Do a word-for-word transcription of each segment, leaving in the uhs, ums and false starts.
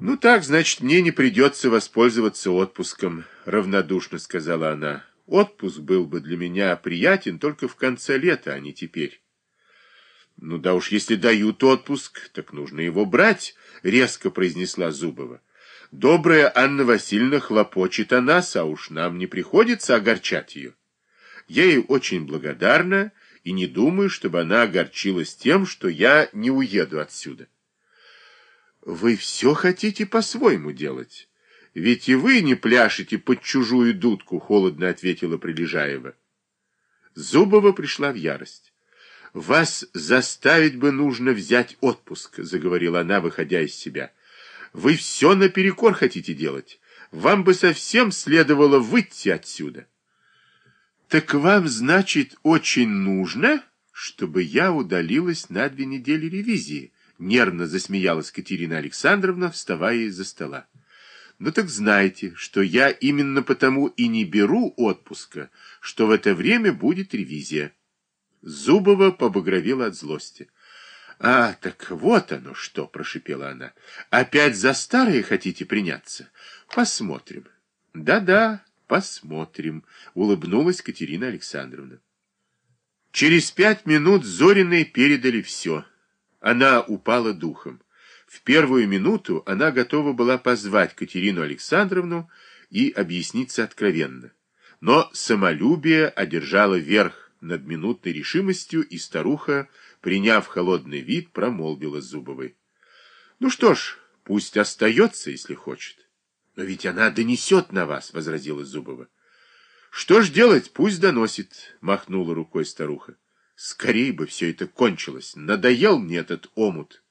Ну так, значит, мне не придется воспользоваться отпуском, равнодушно сказала она. Отпуск был бы для меня приятен только в конце лета, а не теперь. Ну да уж, если дают отпуск, так нужно его брать, резко произнесла Зубова. Добрая Анна Васильевна хлопочет о нас, а уж нам не приходится огорчать ее. Я ей очень благодарна и не думаю, чтобы она огорчилась тем, что я не уеду отсюда. Вы все хотите по-своему делать. Ведь и вы не пляшете под чужую дудку, холодно ответила Прилежаева. Зубова пришла в ярость. Вас заставить бы нужно взять отпуск, заговорила она, выходя из себя. Вы все наперекор хотите делать. Вам бы совсем следовало выйти отсюда. Так вам, значит, очень нужно, чтобы я удалилась на две недели ревизии? Нервно засмеялась Катерина Александровна, вставая из-за стола. Ну так знайте, что я именно потому и не беру отпуска, что в это время будет ревизия. Зубова побагровела от злости. А, так вот оно что, прошипела она. Опять за старое хотите приняться? Посмотрим. Да-да, посмотрим, улыбнулась Катерина Александровна. Через пять минут Зориной передали все. Она упала духом. В первую минуту она готова была позвать Катерину Александровну и объясниться откровенно. Но самолюбие одержало верх над минутной решимостью, и старуха, приняв холодный вид, промолвила Зубовой. Ну что ж, пусть остается, если хочет. Но ведь она донесет на вас, возразила Зубова. Что ж делать, пусть доносит, махнула рукой старуха. Скорей бы все это кончилось. Надоел мне этот омут.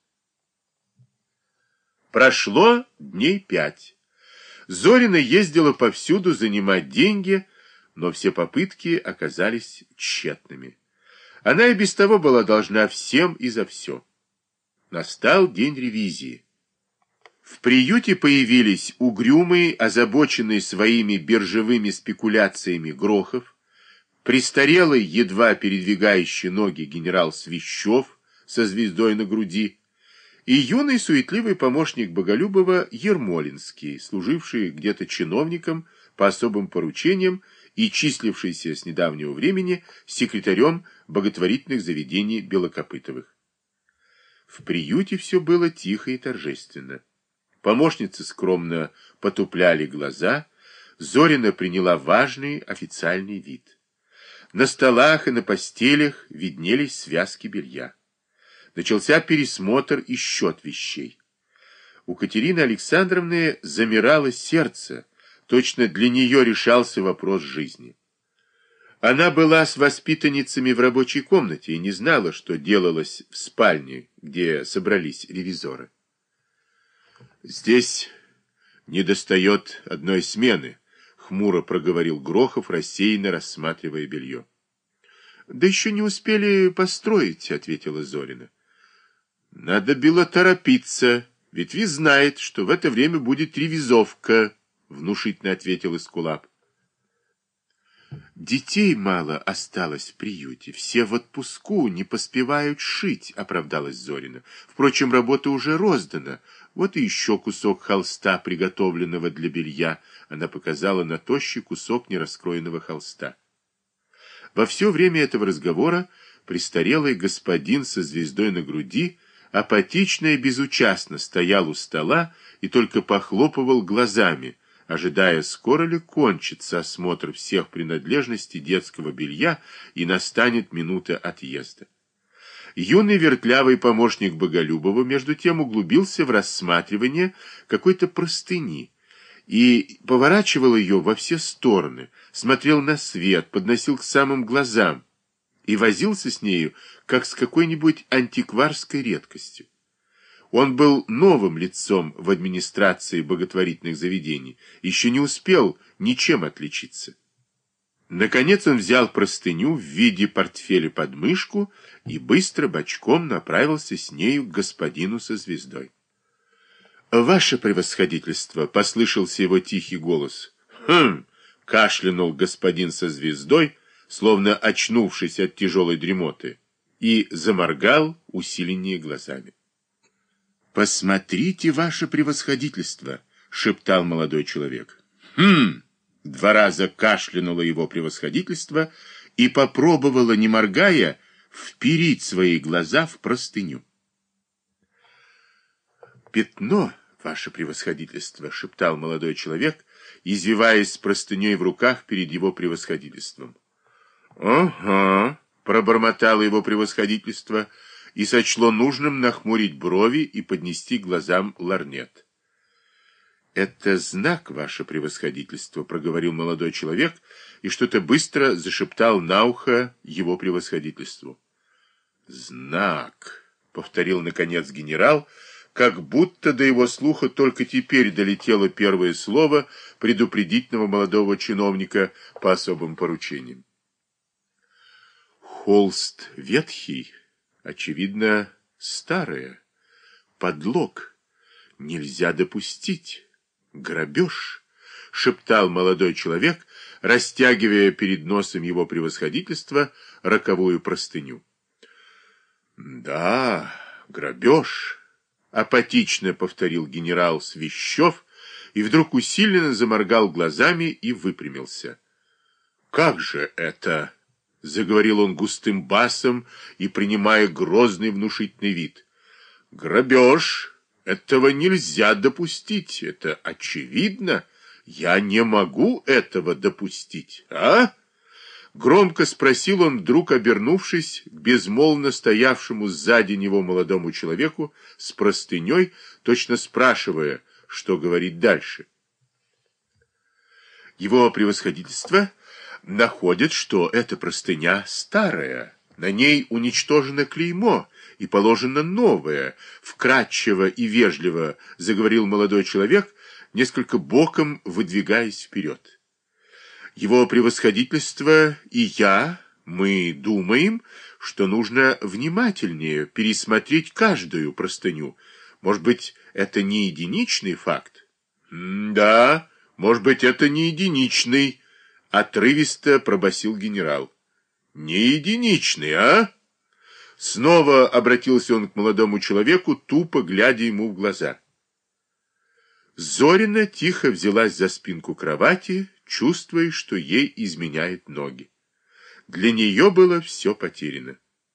Прошло дней пять. Зорина ездила повсюду занимать деньги, но все попытки оказались тщетными. Она и без того была должна всем и за все. Настал день ревизии. В приюте появились угрюмый, озабоченный своими биржевыми спекуляциями Грохов, престарелый, едва передвигающий ноги генерал Свищев со звездой на груди и юный суетливый помощник Боголюбова Ермолинский, служивший где-то чиновником по особым поручениям и числившийся с недавнего времени секретарем боготворительных заведений Белокопытовых. В приюте все было тихо и торжественно. Помощницы скромно потупляли глаза, Зорина приняла важный официальный вид. На столах и на постелях виднелись связки белья. Начался пересмотр и счет вещей. У Катерины Александровны замирало сердце, точно для нее решался вопрос жизни. Она была с воспитанницами в рабочей комнате и не знала, что делалось в спальне, где собрались ревизоры. «Здесь недостает одной смены», — хмуро проговорил Грохов, рассеянно рассматривая белье. «Да еще не успели построить», — ответила Зорина. «Надо было торопиться, ведь ви знает, что в это время будет ревизовка», — внушительно ответил Эскулап. «Детей мало осталось в приюте, все в отпуску, не поспевают шить», — оправдалась Зорина. «Впрочем, работа уже роздана. Вот и еще кусок холста, приготовленного для белья». Она показала на тощий кусок нераскроенного холста. Во все время этого разговора престарелый господин со звездой на груди апатично и безучастно стоял у стола и только похлопывал глазами, ожидая, скоро ли кончится осмотр всех принадлежностей детского белья и настанет минута отъезда. Юный вертлявый помощник Боголюбова между тем углубился в рассматривание какой-то простыни и поворачивал ее во все стороны, смотрел на свет, подносил к самым глазам и возился с нею, как с какой-нибудь антикварской редкостью. Он был новым лицом в администрации боготворительных заведений, еще не успел ничем отличиться. Наконец он взял простыню в виде портфеля под мышку и быстро бочком направился с нею к господину со звездой. «Ваше превосходительство!» — послышался его тихий голос. «Хм!» — кашлянул господин со звездой, словно очнувшись от тяжелой дремоты, и заморгал усиленнее глазами. Посмотрите, ваше превосходительство, шептал молодой человек. Хм! Два раза кашлянуло его превосходительство и попробовало, не моргая, вперить свои глаза в простыню. Пятно, ваше превосходительство, шептал молодой человек, извиваясь с простыней в руках перед его превосходительством. Ага, пробормотало его превосходительство и сочло нужным нахмурить брови и поднести глазам лорнет. «Это знак, ваше превосходительство», — проговорил молодой человек и что-то быстро зашептал на ухо его превосходительству. «Знак», — повторил наконец генерал, как будто до его слуха только теперь долетело первое слово предупредительного молодого чиновника по особым поручениям. Холст ветхий, очевидно, старое, подлог, нельзя допустить. Грабеж, шептал молодой человек, растягивая перед носом его превосходительства роковую простыню. Да, грабеж, апатично повторил генерал Свищев и вдруг усиленно заморгал глазами и выпрямился. Как же это? Заговорил он густым басом и принимая грозный внушительный вид. Грабеж. Этого нельзя допустить, это очевидно. Я не могу этого допустить, а? Громко спросил он, вдруг обернувшись к безмолвно стоявшему сзади него молодому человеку с простыней, точно спрашивая, что говорить дальше. Его превосходительство находит, что эта простыня старая. На ней уничтожено клеймо и положено новое, вкратчиво и вежливо заговорил молодой человек, несколько боком выдвигаясь вперед. Его превосходительство и я, мы думаем, что нужно внимательнее пересмотреть каждую простыню. Может быть, это не единичный факт? Да, может быть, это не единичный, отрывисто пробасил генерал. Не единичный, а? Снова обратился он к молодому человеку, тупо глядя ему в глаза. Зорина тихо взялась за спинку кровати, чувствуя, что ей изменяют ноги. Для нее было все потеряно.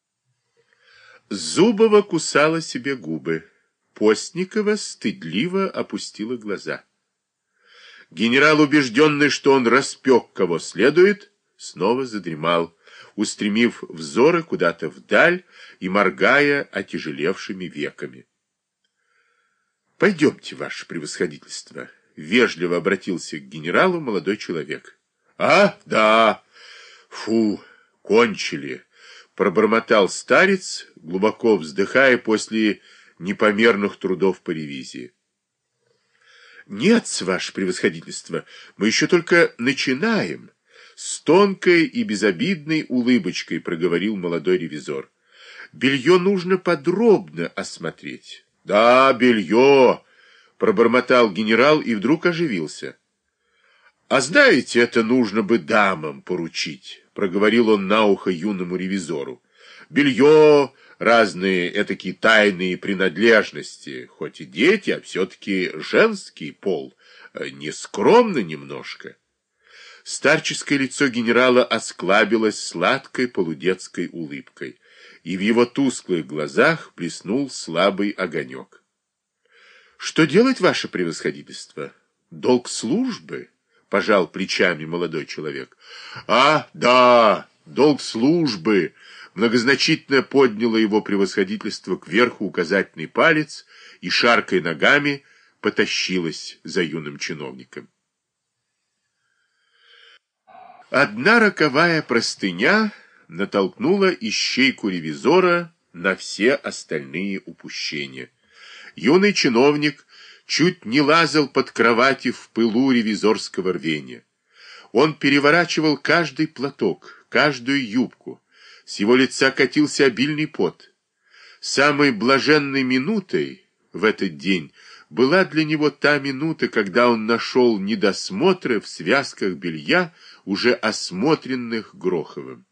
Зубова кусала себе губы. Постникова стыдливо опустила глаза. Генерал, убежденный, что он распек кого следует, снова задремал, устремив взоры куда-то вдаль и моргая отяжелевшими веками. «Пойдемте, ваше превосходительство», — вежливо обратился к генералу молодой человек. «А, да! Фу, кончили!» — пробормотал старец, глубоко вздыхая после непомерных трудов по ревизии. «Нет, ваше превосходительство, мы еще только начинаем», — с тонкой и безобидной улыбочкой проговорил молодой ревизор. «Белье нужно подробно осмотреть». «Да, белье», — пробормотал генерал и вдруг оживился. «А знаете, это нужно бы дамам поручить», — проговорил он на ухо юному ревизору. «Белье, разные этакие тайные принадлежности, хоть и дети, а все-таки женский пол, нескромно немножко». Старческое лицо генерала осклабилось сладкой полудетской улыбкой, и в его тусклых глазах блеснул слабый огонек. «Что делать, ваше превосходительство? Долг службы?» — пожал плечами молодой человек. «А, да, долг службы!» — многозначительно подняло его превосходительство кверху указательный палец и, шаркая ногами, потащилось за юным чиновником. Одна роковая простыня натолкнула ищейку ревизора на все остальные упущения. Юный чиновник чуть не лазал под кровати в пылу ревизорского рвения. Он переворачивал каждый платок, каждую юбку. С его лица катился обильный пот. Самой блаженной минутой в этот день была для него та минута, когда он нашел недосмотры в связках белья, уже осмотренных Гроховым.